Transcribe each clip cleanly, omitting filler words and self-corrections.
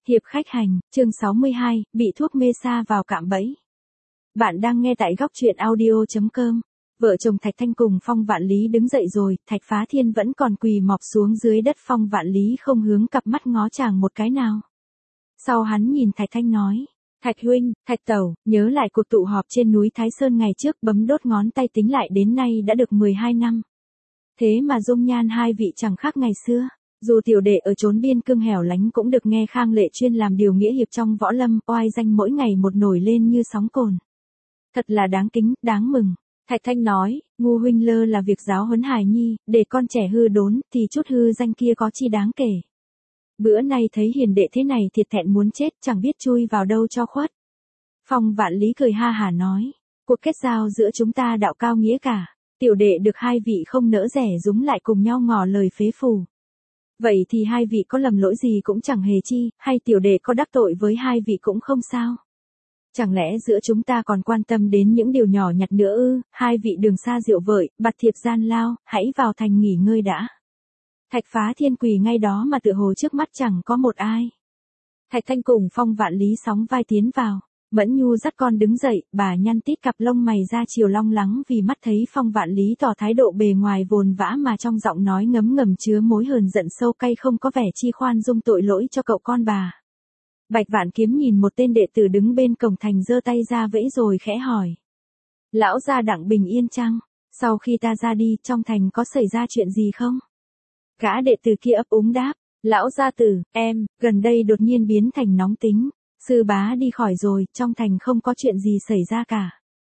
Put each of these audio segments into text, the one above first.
Hiệp khách hành, chương 62, bị thuốc mê sa vào cạm bẫy. Bạn đang nghe tại góc truyện audio.com. Vợ chồng Thạch Thanh cùng Phong Vạn Lý đứng dậy rồi, Thạch Phá Thiên vẫn còn quỳ mọp xuống dưới đất. Phong Vạn Lý không hướng cặp mắt ngó chàng một cái nào. Sau hắn nhìn Thạch Thanh nói, Thạch huynh, Thạch tẩu, nhớ lại cuộc tụ họp trên núi Thái Sơn ngày trước, bấm đốt ngón tay tính lại đến nay đã được 12 năm. Thế mà dung nhan hai vị chẳng khác ngày xưa. Dù tiểu đệ ở chốn biên cương hẻo lánh cũng được nghe Khang Lệ chuyên làm điều nghĩa hiệp trong võ lâm, oai danh mỗi ngày một nổi lên như sóng cồn. Thật là đáng kính, đáng mừng. Thạch Thanh nói, ngu huynh lơ là việc giáo huấn hài nhi, để con trẻ hư đốn, thì chút hư danh kia có chi đáng kể. Bữa nay thấy hiền đệ thế này thiệt thẹn muốn chết, chẳng biết chui vào đâu cho khuất. Phong Vạn Lý cười ha hả nói, cuộc kết giao giữa chúng ta đạo cao nghĩa cả, tiểu đệ được hai vị không nỡ rẻ rúng lại cùng nhau ngỏ lời phế phù. Vậy thì hai vị có lầm lỗi gì cũng chẳng hề chi, hay tiểu đệ có đắc tội với hai vị cũng không sao. Chẳng lẽ giữa chúng ta còn quan tâm đến những điều nhỏ nhặt nữa ư? Hai vị đường xa rượu vợi, bạt thiệp gian lao, hãy vào thành nghỉ ngơi đã. Thạch Phá Thiên quỳ ngay đó mà tựa hồ trước mắt chẳng có một ai. Thạch Thanh cùng Phong Vạn Lý sóng vai tiến vào. Mẫn Nhu dắt con đứng dậy, bà nhăn tít cặp lông mày ra chiều long lắng vì mắt thấy Phong Vạn Lý tỏ thái độ bề ngoài vồn vã mà trong giọng nói ngấm ngầm chứa mối hờn giận sâu cay, không có vẻ chi khoan dung tội lỗi cho cậu con bà. Bạch Vạn Kiếm nhìn một tên đệ tử đứng bên cổng thành giơ tay ra vẫy rồi khẽ hỏi. Lão gia đặng bình yên chăng? Sau khi ta ra đi, trong thành có xảy ra chuyện gì không? Gã đệ tử kia ấp úng đáp. Lão gia tử, em, gần đây đột nhiên biến thành nóng tính. Sư bá đi khỏi rồi, trong thành không có chuyện gì xảy ra cả.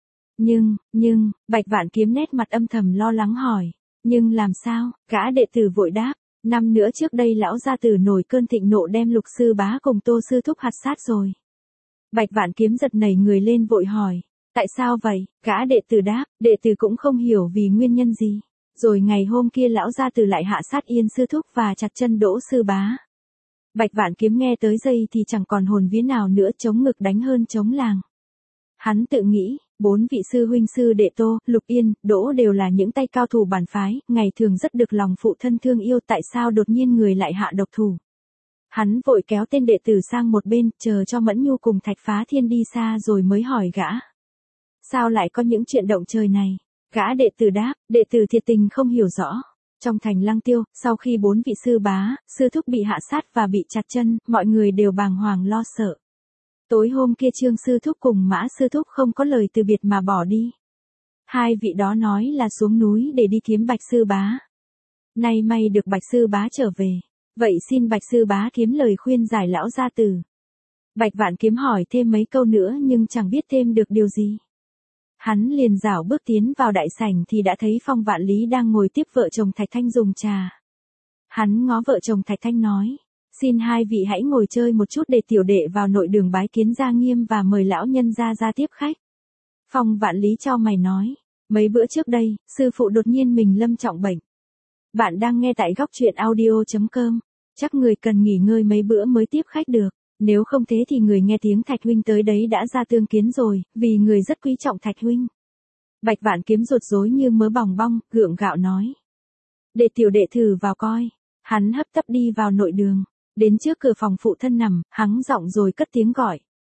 Nhưng, Bạch Vạn Kiếm nét mặt âm thầm lo lắng hỏi. Nhưng làm sao? Gã đệ tử vội đáp. Năm nữa trước đây lão gia tử nổi cơn thịnh nộ đem Lục sư bá cùng Tô sư thúc hạt sát rồi. Bạch Vạn Kiếm giật nảy người lên vội hỏi. Tại sao vậy? Gã đệ tử đáp. Đệ tử cũng không hiểu vì nguyên nhân gì. Rồi ngày hôm kia lão gia tử lại hạ sát Yên sư thúc và chặt chân Đỗ sư bá. Bạch Vạn Kiếm nghe tới đây thì chẳng còn hồn vía nào nữa, chống ngực đánh hơn chống làng. Hắn tự nghĩ, bốn vị sư huynh sư đệ Tô, Lục Yên, Đỗ đều là những tay cao thủ bản phái, ngày thường rất được lòng phụ thân thương yêu, tại sao đột nhiên người lại hạ độc thủ. Hắn vội kéo tên đệ tử sang một bên, chờ cho Mẫn Nhu cùng Thạch Phá Thiên đi xa rồi mới hỏi gã. Sao lại có những chuyện động trời này? Gã đệ tử đáp, đệ tử thiệt tình không hiểu rõ. Trong thành Lăng Tiêu, sau khi bốn vị sư bá, sư thúc bị hạ sát và bị chặt chân, mọi người đều bàng hoàng lo sợ. Tối hôm kia Trương sư thúc cùng Mã sư thúc không có lời từ biệt mà bỏ đi. Hai vị đó nói là xuống núi để đi kiếm Bạch sư bá. Nay may được Bạch sư bá trở về. Vậy xin Bạch sư bá kiếm lời khuyên giải lão gia tử. Bạch Vạn Kiếm hỏi thêm mấy câu nữa nhưng chẳng biết thêm được điều gì. Hắn liền rảo bước tiến vào đại sảnh thì đã thấy Phong Vạn Lý đang ngồi tiếp vợ chồng Thạch Thanh dùng trà. Hắn ngó vợ chồng Thạch Thanh nói, xin hai vị hãy ngồi chơi một chút để tiểu đệ vào nội đường bái kiến gia nghiêm và mời lão nhân ra tiếp khách. Phong Vạn Lý chau mày nói, mấy bữa trước đây, sư phụ đột nhiên mình lâm trọng bệnh. Bạn đang nghe tại góc truyện audio.com, chắc người cần nghỉ ngơi mấy bữa mới tiếp khách được. Nếu không thế thì người nghe tiếng Thạch huynh tới đấy đã ra tương kiến rồi, vì người rất quý trọng Thạch huynh. Bạch Vạn Kiếm rụt rối như mớ bòng bong, gượng gạo nói. Để tiểu đệ thử vào coi. Hắn hấp tấp đi vào nội đường. Đến trước cửa phòng phụ thân nằm, hắng giọng rồi cất tiếng gọi.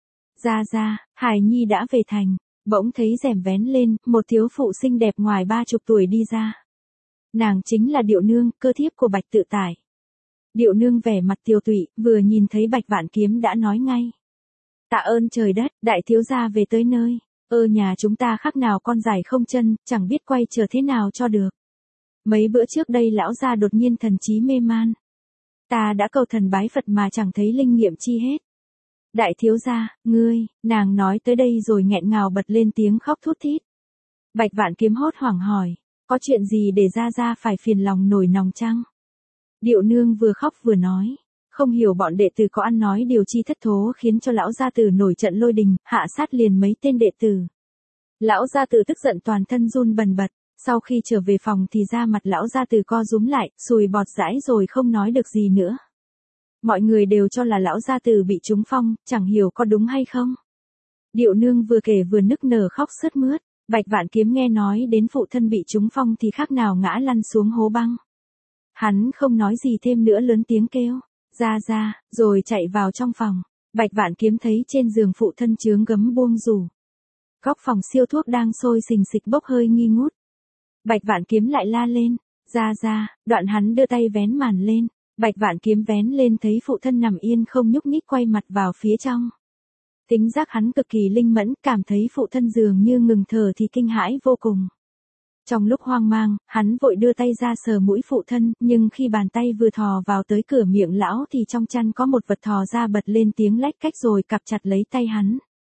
Ra, hài nhi đã về thành. Bỗng thấy rèm vén lên, một thiếu phụ xinh đẹp ngoài 30 tuổi đi ra. Nàng chính là Điệu Nương, cơ thiếp của Bạch Tự Tải. Điệu Nương vẻ mặt tiều tụy, vừa nhìn thấy Bạch Vạn Kiếm đã nói ngay. Tạ ơn trời đất, đại thiếu gia về tới nơi. Nhà chúng ta khác nào con dài không chân, chẳng biết quay trở thế nào cho được. Mấy bữa trước đây lão gia đột nhiên thần trí mê man. Ta đã cầu thần bái Phật mà chẳng thấy linh nghiệm chi hết. Đại thiếu gia, ngươi, nàng nói tới đây rồi nghẹn ngào bật lên tiếng khóc thút thít. Bạch Vạn Kiếm hốt hoảng hỏi, có chuyện gì để ra phải phiền lòng nổi nòng chăng? Điệu Nương vừa khóc vừa nói, không hiểu bọn đệ tử có ăn nói điều chi thất thố khiến cho lão gia tử nổi trận lôi đình, hạ sát liền mấy tên đệ tử. Lão gia tử tức giận toàn thân run bần bật, sau khi trở về phòng thì da mặt lão gia tử co rúm lại, sùi bọt dãi rồi không nói được gì nữa. Mọi người đều cho là lão gia tử bị trúng phong, chẳng hiểu có đúng hay không. Điệu Nương vừa kể vừa nức nở khóc sướt mướt, Bạch Vạn Kiếm nghe nói đến phụ thân bị trúng phong thì khác nào ngã lăn xuống hố băng. Hắn không nói gì thêm nữa lớn tiếng kêu. ra, rồi chạy vào trong phòng. Bạch Vạn Kiếm thấy trên giường phụ thân chướng gấm buông rủ. Góc phòng siêu thuốc đang sôi xình xịch bốc hơi nghi ngút. Bạch Vạn Kiếm lại la lên, ra, đoạn hắn đưa tay vén màn lên. Bạch Vạn Kiếm vén lên thấy phụ thân nằm yên không nhúc nhích quay mặt vào phía trong. Tính giác hắn cực kỳ linh mẫn, cảm thấy phụ thân dường như ngừng thở thì kinh hãi vô cùng. Trong lúc hoang mang, hắn vội đưa tay ra sờ mũi phụ thân, nhưng khi bàn tay vừa thò vào tới cửa miệng lão thì trong chăn có một vật thò ra bật lên tiếng lách cách rồi cặp chặt lấy tay hắn.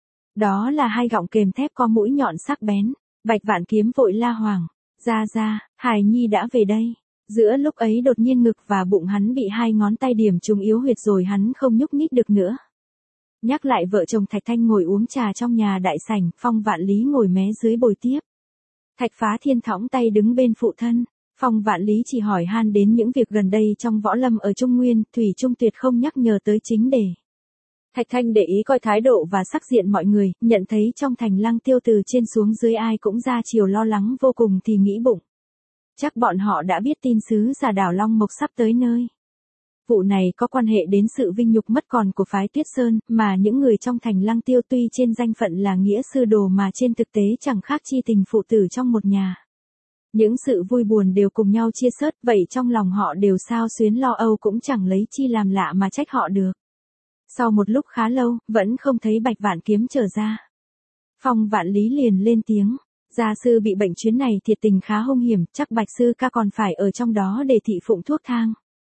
Đó là hai gọng kềm thép có mũi nhọn sắc bén. Bạch Vạn Kiếm vội la hoảng, ra, hài nhi đã về đây. Giữa lúc ấy đột nhiên ngực và bụng hắn bị hai ngón tay điểm trúng yếu huyệt rồi hắn không nhúc nhích được nữa. Nhắc lại vợ chồng Thạch Thanh ngồi uống trà trong nhà đại sảnh, Phong Vạn Lý ngồi mé dưới bồi tiếp. Thạch Phá Thiên thõng tay đứng bên phụ thân, Phong Vạn Lý chỉ hỏi han đến những việc gần đây trong võ lâm ở Trung Nguyên, thủy chung tuyệt không nhắc nhở tới chính đề. Thạch Thanh để ý coi thái độ và sắc diện mọi người, nhận thấy trong thành Lăng Tiêu từ trên xuống dưới ai cũng ra chiều lo lắng vô cùng thì nghĩ bụng. Chắc bọn họ đã biết tin sứ giả đảo Long Mộc sắp tới nơi. Vụ này có quan hệ đến sự vinh nhục mất còn của phái Tuyết Sơn, mà những người trong thành Lăng Tiêu tuy trên danh phận là nghĩa sư đồ mà trên thực tế chẳng khác chi tình phụ tử trong một nhà. Những sự vui buồn đều cùng nhau chia sớt, vậy trong lòng họ đều xao xuyến lo âu cũng chẳng lấy chi làm lạ mà trách họ được. Sau một lúc khá lâu, vẫn không thấy Bạch Vạn Kiếm trở ra. Phong Vạn Lý liền lên tiếng, gia sư bị bệnh chuyến này thiệt tình khá hung hiểm, chắc Bạch sư ca còn phải ở trong đó để thị phụng thuốc thang.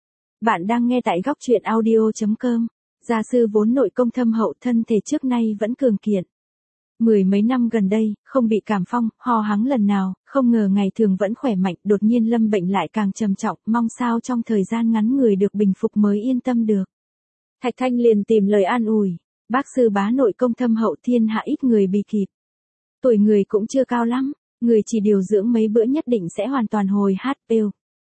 Bạn đang nghe tại góc truyện audio.com. Gia sư vốn nội công thâm hậu, thân thể trước nay vẫn cường kiện. Mười mấy năm gần đây, không bị cảm phong, ho hắng lần nào, không ngờ ngày thường vẫn khỏe mạnh, đột nhiên lâm bệnh lại càng trầm trọng, mong sao trong thời gian ngắn người được bình phục mới yên tâm được. Thạch Thanh liền tìm lời an ủi, bác sư bá nội công thâm hậu thiên hạ ít người bì kịp. Tuổi người cũng chưa cao lắm, người chỉ điều dưỡng mấy bữa nhất định sẽ hoàn toàn hồi HP.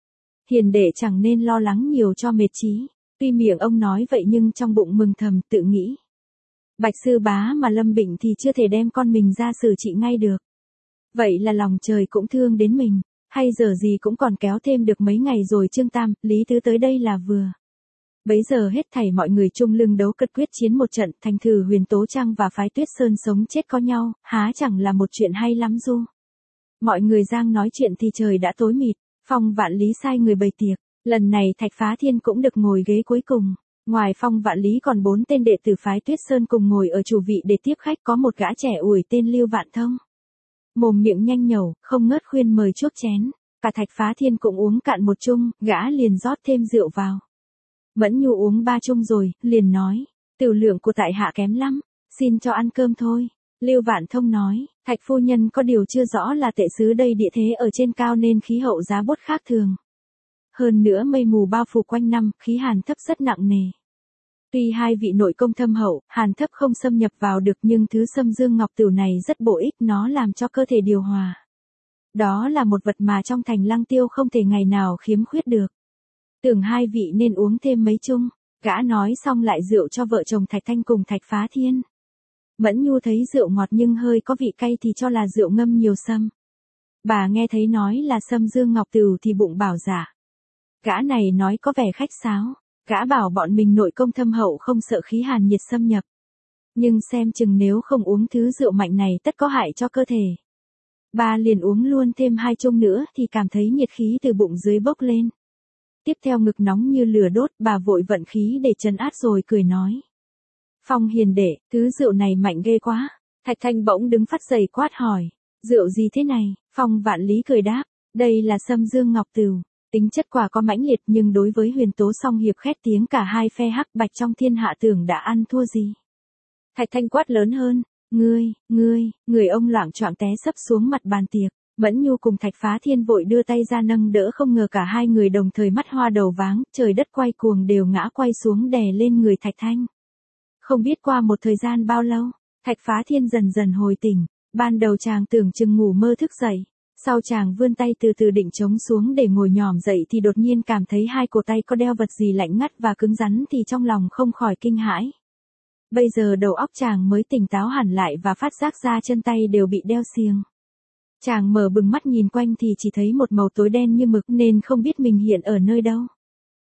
Hiền đệ chẳng nên lo lắng nhiều cho mệt trí. Tuy miệng ông nói vậy nhưng trong bụng mừng thầm tự nghĩ. Bạch sư bá mà lâm bệnh thì chưa thể đem con mình ra xử trị ngay được. Vậy là lòng trời cũng thương đến mình, hay giờ gì cũng còn kéo thêm được mấy ngày rồi Trương Tam, Lý Tứ tới đây là vừa. Bấy giờ hết thảy mọi người chung lưng đấu cật quyết chiến một trận, thành thử Huyền Tố Trăng và phái Tuyết Sơn sống chết có nhau, há chẳng là một chuyện hay lắm du. Mọi người giang nói chuyện thì trời đã tối mịt, Phong Vạn Lý sai người bày tiệc, lần này Thạch Phá Thiên cũng được ngồi ghế cuối cùng. Ngoài Phong Vạn Lý còn 4 tên đệ tử phái Tuyết Sơn cùng ngồi ở chủ vị để tiếp khách, có một gã trẻ ủi tên Lưu Vạn Thông. Mồm miệng nhanh nhẩu, không ngớt khuyên mời chuốc chén, cả Thạch Phá Thiên cũng uống cạn một chung, gã liền rót thêm rượu vào. Mẫn Nhu uống 3 chung rồi, liền nói, tiểu lượng của tại hạ kém lắm, xin cho ăn cơm thôi. Lưu Vạn Thông nói, Thạch phu nhân có điều chưa rõ là tệ xứ đây địa thế ở trên cao nên khí hậu giá bút khác thường. Hơn nữa mây mù bao phủ quanh năm, khí hàn thấp rất nặng nề. Tuy hai vị nội công thâm hậu, hàn thấp không xâm nhập vào được nhưng thứ xâm dương ngọc tửu này rất bổ ích, nó làm cho cơ thể điều hòa. Đó là một vật mà trong thành Lăng Tiêu không thể ngày nào khiếm khuyết được. Tưởng hai vị nên uống thêm mấy chung, gã nói xong lại rượu cho vợ chồng Thạch Thanh cùng Thạch Phá Thiên. Mẫn Nhu thấy rượu ngọt nhưng hơi có vị cay thì cho là rượu ngâm nhiều sâm. Bà nghe thấy nói là xâm dương ngọc tửu thì bụng bảo dạ. Gã này nói có vẻ khách sáo, gã bảo bọn mình nội công thâm hậu không sợ khí hàn nhiệt xâm nhập. Nhưng xem chừng nếu không uống thứ rượu mạnh này tất có hại cho cơ thể. Bà liền uống luôn thêm 2 chung nữa thì cảm thấy nhiệt khí từ bụng dưới bốc lên. Tiếp theo ngực nóng như lửa đốt, bà vội vận khí để trấn át rồi cười nói. Phong hiền đệ, thứ rượu này mạnh ghê quá. Thạch Thanh bỗng đứng phát dậy quát hỏi, rượu gì thế này? Phong Vạn Lý cười đáp, đây là xâm dương ngọc tửu. Tính chất quả có mãnh liệt nhưng đối với Huyền Tố song hiệp khét tiếng cả hai phe hắc bạch trong thiên hạ tưởng đã ăn thua gì. Thạch Thanh quát lớn hơn, người ông loạng choạng té sấp xuống mặt bàn tiệc. Mẫn Nhu cùng Thạch Phá Thiên vội đưa tay ra nâng đỡ, không ngờ cả hai người đồng thời mắt hoa đầu váng, trời đất quay cuồng đều ngã quay xuống đè lên người Thạch Thanh. Không biết qua một thời gian bao lâu, Thạch Phá Thiên dần dần hồi tỉnh, ban đầu chàng tưởng chừng ngủ mơ thức dậy. Sau chàng vươn tay từ từ định chống xuống để ngồi nhòm dậy thì đột nhiên cảm thấy hai cổ tay có đeo vật gì lạnh ngắt và cứng rắn thì trong lòng không khỏi kinh hãi. Bây giờ đầu óc chàng mới tỉnh táo hẳn lại và phát giác ra chân tay đều bị đeo xiềng. Chàng mở bừng mắt nhìn quanh thì chỉ thấy một màu tối đen như mực nên không biết mình hiện ở nơi đâu.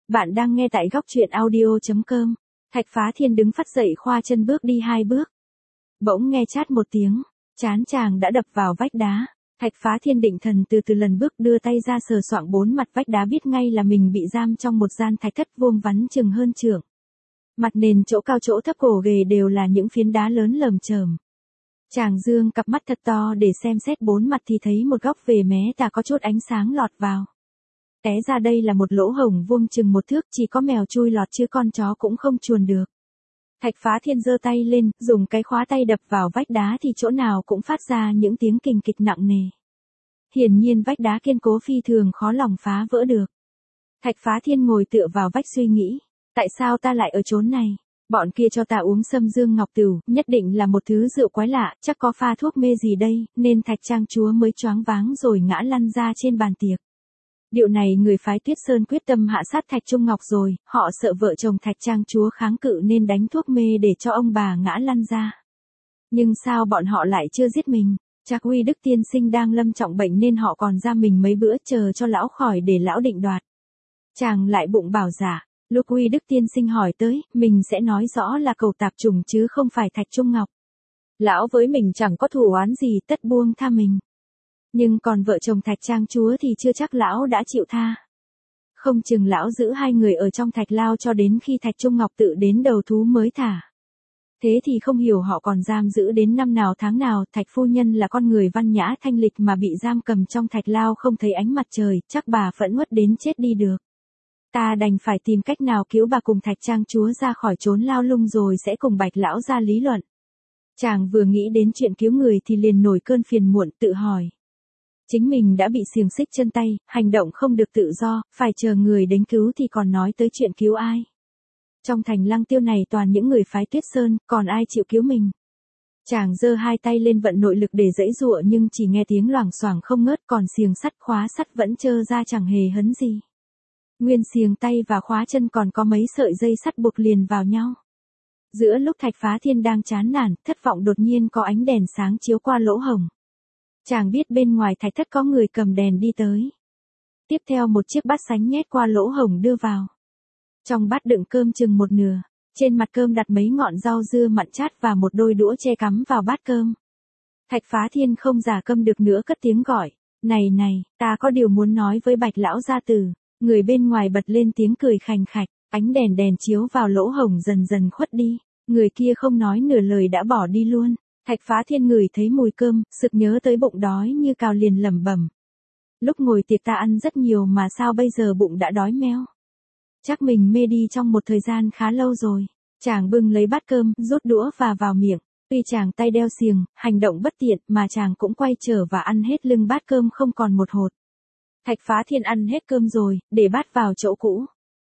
Bạn đang nghe tại góc truyện audio.com. Thạch Phá Thiên đứng phắt dậy khoa chân bước đi 2 bước. Bỗng nghe chát một tiếng, trán chàng đã đập vào vách đá. Thạch Phá Thiên định thần từ từ lần bước đưa tay ra sờ soạng 4 mặt vách đá, biết ngay là mình bị giam trong một gian thạch thất vuông vắn chừng hơn trượng. Mặt nền chỗ cao chỗ thấp cổ ghề đều là những phiến đá lớn lởm chởm. Chàng dương cặp mắt thật to để xem xét 4 mặt thì thấy một góc về mé tà có chút ánh sáng lọt vào. Té ra đây là một lỗ hổng vuông chừng 1 thước, chỉ có mèo chui lọt chứ con chó cũng không chuồn được. Thạch Phá Thiên giơ tay lên, dùng cái khóa tay đập vào vách đá thì chỗ nào cũng phát ra những tiếng kình kịch nặng nề. Hiển nhiên vách đá kiên cố phi thường, khó lòng phá vỡ được. Thạch Phá Thiên ngồi tựa vào vách suy nghĩ, tại sao ta lại ở chốn này? Bọn kia cho ta uống Sâm Dương Ngọc Tửu, nhất định là một thứ rượu quái lạ, chắc có pha thuốc mê gì đây, nên Thạch Trang chúa mới choáng váng rồi ngã lăn ra trên bàn tiệc. Điệu này người phái Tuyết Sơn quyết tâm hạ sát Thạch Trung Ngọc rồi, họ sợ vợ chồng Thạch Trang chúa kháng cự nên đánh thuốc mê để cho ông bà ngã lăn ra. Nhưng sao bọn họ lại chưa giết mình? Chắc Uy Đức tiên sinh đang lâm trọng bệnh nên họ còn ra mình mấy bữa chờ cho lão khỏi để lão định đoạt. Chàng lại bụng bảo dạ. Lúc Uy Đức tiên sinh hỏi tới, mình sẽ nói rõ là Cẩu Tạp Trùng chứ không phải Thạch Trung Ngọc. Lão với mình chẳng có thù oán gì, tất buông tha mình. Nhưng còn vợ chồng Thạch Trang chúa thì chưa chắc lão đã chịu tha. Không chừng lão giữ 2 người ở trong thạch lao cho đến khi Thạch Trung Ngọc tự đến đầu thú mới thả. Thế thì không hiểu họ còn giam giữ đến năm nào tháng nào. Thạch phu nhân là con người văn nhã thanh lịch mà bị giam cầm trong thạch lao không thấy ánh mặt trời, chắc bà phẫn uất đến chết đi được. Ta đành phải tìm cách nào cứu bà cùng Thạch Trang chúa ra khỏi chốn lao lung rồi sẽ cùng Bạch lão ra lý luận. Chàng vừa nghĩ đến chuyện cứu người thì liền nổi cơn phiền muộn, tự hỏi. Chính mình đã bị xiềng xích chân tay, hành động không được tự do, phải chờ người đến cứu thì còn nói tới chuyện cứu ai. Trong thành Lăng Tiêu này toàn những người phái Tuyết Sơn, còn ai chịu cứu mình. Chàng giơ 2 tay lên vận nội lực để giãy giụa nhưng chỉ nghe tiếng loảng xoảng không ngớt, còn xiềng sắt khóa sắt vẫn trơ ra chẳng hề hấn gì. Nguyên xiềng tay và khóa chân còn có mấy sợi dây sắt buộc liền vào nhau. Giữa lúc Thạch Phá Thiên đang chán nản, thất vọng đột nhiên có ánh đèn sáng chiếu qua lỗ hổng. Chàng biết bên ngoài thạch thất có người cầm đèn đi tới. Tiếp theo một chiếc bát sánh nhét qua lỗ hổng đưa vào. Trong bát đựng cơm chừng 1/2, trên mặt cơm đặt mấy ngọn rau dưa mặn chát và một đôi đũa che cắm vào bát cơm. Thạch Phá Thiên không giả câm được nữa cất tiếng gọi, này này, ta có điều muốn nói với Bạch lão gia tử. Người bên ngoài bật lên tiếng cười khành khạch, ánh đèn chiếu vào lỗ hổng dần dần khuất đi, người kia không nói nửa lời đã bỏ đi luôn. Thạch Phá Thiên ngửi thấy mùi cơm, sực nhớ tới bụng đói như cào liền lẩm bẩm. Lúc ngồi tiệc ta ăn rất nhiều mà sao bây giờ bụng đã đói meo. Chắc mình mê đi trong một thời gian khá lâu rồi. Chàng bưng lấy bát cơm, rút đũa và vào miệng. Tuy chàng tay đeo xiềng, hành động bất tiện mà chàng cũng quay trở và ăn hết lưng bát cơm không còn một hột. Thạch Phá Thiên ăn hết cơm rồi, để bát vào chỗ cũ.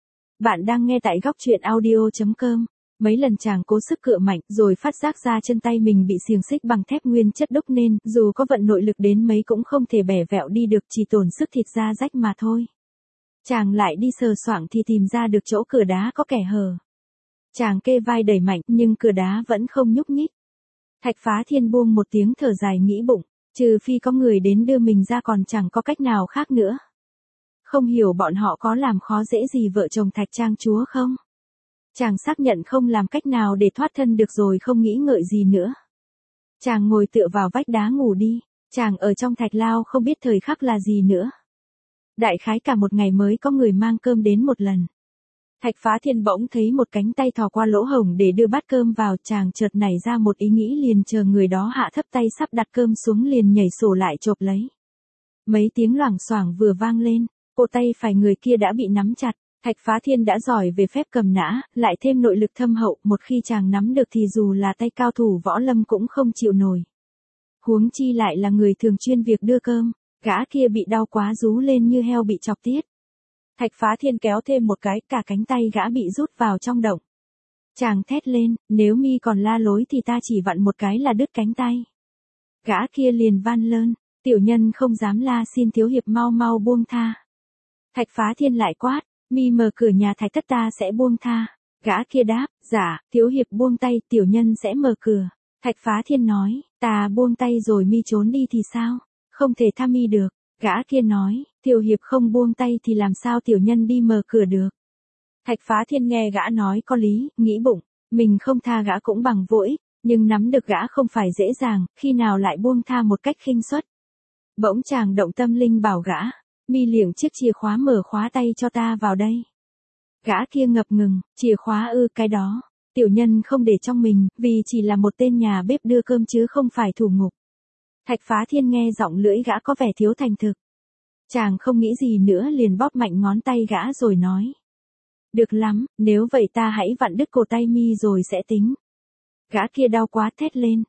Bạn đang nghe tại góc truyện audio.com. Mấy lần chàng cố sức cựa mạnh rồi phát giác ra chân tay mình bị xiềng xích bằng thép nguyên chất đúc nên dù có vận nội lực đến mấy cũng không thể bẻ vẹo đi được, chỉ tổn sức thịt da rách mà thôi. Chàng lại đi sờ soạng thì tìm ra được chỗ cửa đá có kẻ hở. Chàng kê vai đẩy mạnh nhưng cửa đá vẫn không nhúc nhích. Thạch Phá Thiên buông một tiếng thở dài nghĩ bụng, trừ phi có người đến đưa mình ra còn chẳng có cách nào khác nữa. Không hiểu bọn họ có làm khó dễ gì vợ chồng Thạch Trang chúa không? Chàng xác nhận không làm cách nào để thoát thân được rồi không nghĩ ngợi gì nữa. Chàng ngồi tựa vào vách đá ngủ đi, chàng ở trong thạch lao không biết thời khắc là gì nữa. Đại khái cả một ngày mới có người mang cơm đến một lần. Thạch Phá Thiên bỗng thấy một cánh tay thò qua lỗ hổng để đưa bát cơm vào, chàng chợt nảy ra một ý nghĩ liền chờ người đó hạ thấp tay sắp đặt cơm xuống liền nhảy sổ lại chộp lấy. Mấy tiếng loảng xoảng vừa vang lên, cổ tay phải người kia đã bị nắm chặt. Thạch Phá Thiên đã giỏi về phép cầm nã, lại thêm nội lực thâm hậu, một khi chàng nắm được thì dù là tay cao thủ võ lâm cũng không chịu nổi. Huống chi lại là người thường chuyên việc đưa cơm, gã kia bị đau quá rú lên như heo bị chọc tiết. Thạch Phá Thiên kéo thêm một cái, cả cánh tay gã bị rút vào trong động. Chàng thét lên, nếu mi còn la lối thì ta chỉ vặn một cái là đứt cánh tay. Gã kia liền van lơn, tiểu nhân không dám la, xin thiếu hiệp mau mau buông tha. Thạch Phá Thiên lại quát, mi mở cửa nhà Thạch thất ta sẽ buông tha. Gã kia đáp, dạ, thiếu hiệp buông tay, tiểu nhân sẽ mở cửa. Thạch Phá Thiên nói, ta buông tay rồi mi trốn đi thì sao? Không thể tha mi được. Gã kia nói, tiểu hiệp không buông tay thì làm sao tiểu nhân đi mở cửa được. Thạch Phá Thiên nghe gã nói có lý, nghĩ bụng, mình không tha gã cũng bằng vô ích, nhưng nắm được gã không phải dễ dàng, khi nào lại buông tha một cách khinh suất. Bỗng chàng động tâm linh bảo gã, mi liệng chiếc chìa khóa mở khóa tay cho ta vào đây. Gã kia ngập ngừng, chìa khóa cái đó. Tiểu nhân không để trong mình, vì chỉ là một tên nhà bếp đưa cơm chứ không phải thủ ngục. Thạch Phá Thiên nghe giọng lưỡi gã có vẻ thiếu thành thực. Chàng không nghĩ gì nữa liền bóp mạnh ngón tay gã rồi nói. Được lắm, nếu vậy ta hãy vặn đứt cổ tay mi rồi sẽ tính. Gã kia đau quá thét lên,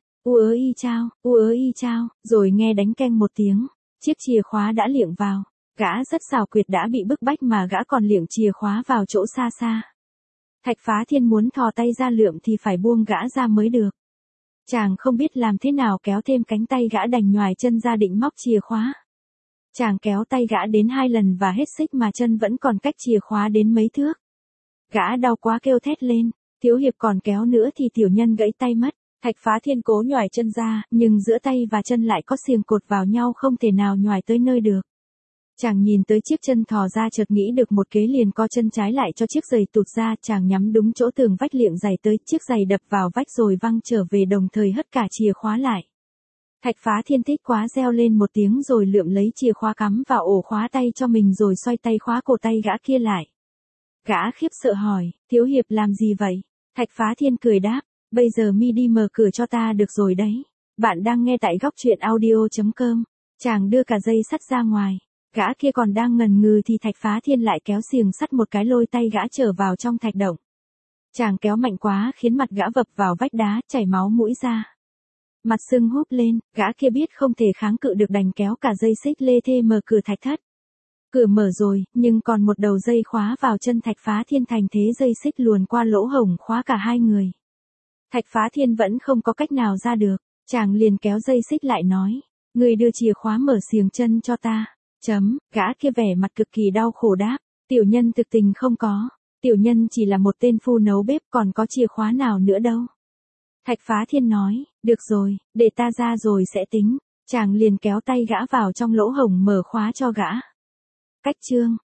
u ớ y chao, rồi nghe đánh keng một tiếng, chiếc chìa khóa đã liệng vào. Gã rất xảo quyệt đã bị bức bách mà gã còn liệng chìa khóa vào chỗ xa xa. Thạch Phá Thiên muốn thò tay ra lượm thì phải buông gã ra mới được. Chàng không biết làm thế nào kéo thêm cánh tay gã đành nhoài chân ra định móc chìa khóa. Chàng kéo tay gã đến 2 lần và hết sức mà chân vẫn còn cách chìa khóa đến mấy thước. Gã đau quá kêu thét lên, thiếu hiệp còn kéo nữa thì tiểu nhân gãy tay mất. Thạch Phá Thiên cố nhoài chân ra, nhưng giữa tay và chân lại có xiềng cột vào nhau không thể nào nhoài tới nơi được. Chàng nhìn tới chiếc chân thò ra chợt nghĩ được một kế liền co chân trái lại cho chiếc giày tụt ra, chàng nhắm đúng chỗ tường vách liệng giày tới, chiếc giày đập vào vách rồi văng trở về đồng thời hất cả chìa khóa lại. Thạch Phá Thiên thích quá reo lên một tiếng rồi lượm lấy chìa khóa cắm vào ổ khóa tay cho mình rồi xoay tay khóa cổ tay gã kia lại. Gã khiếp sợ hỏi, thiếu hiệp làm gì vậy? Thạch Phá Thiên cười đáp, bây giờ mi đi mở cửa cho ta được rồi đấy. Bạn đang nghe tại góc truyện audio.com. Chàng đưa cả dây sắt ra ngoài. Gã kia còn đang ngần ngừ thì Thạch Phá Thiên lại kéo xiềng sắt một cái lôi tay gã trở vào trong thạch động. Chàng kéo mạnh quá khiến mặt gã vập vào vách đá, chảy máu mũi ra. Mặt sưng húp lên, gã kia biết không thể kháng cự được đành kéo cả dây xích lê thê mở cửa thạch thất. Cửa mở rồi, nhưng còn một đầu dây khóa vào chân Thạch Phá Thiên thành thế dây xích luồn qua lỗ hổng khóa cả hai người. Thạch Phá Thiên vẫn không có cách nào ra được, chàng liền kéo dây xích lại nói, người đưa chìa khóa mở xiềng chân cho ta. Gã kia vẻ mặt cực kỳ đau khổ đáp, tiểu nhân thực tình không có, tiểu nhân chỉ là một tên phu nấu bếp còn có chìa khóa nào nữa đâu. Thạch Phá Thiên nói, được rồi, để ta ra rồi sẽ tính, chàng liền kéo tay gã vào trong lỗ hổng mở khóa cho gã. Cách chương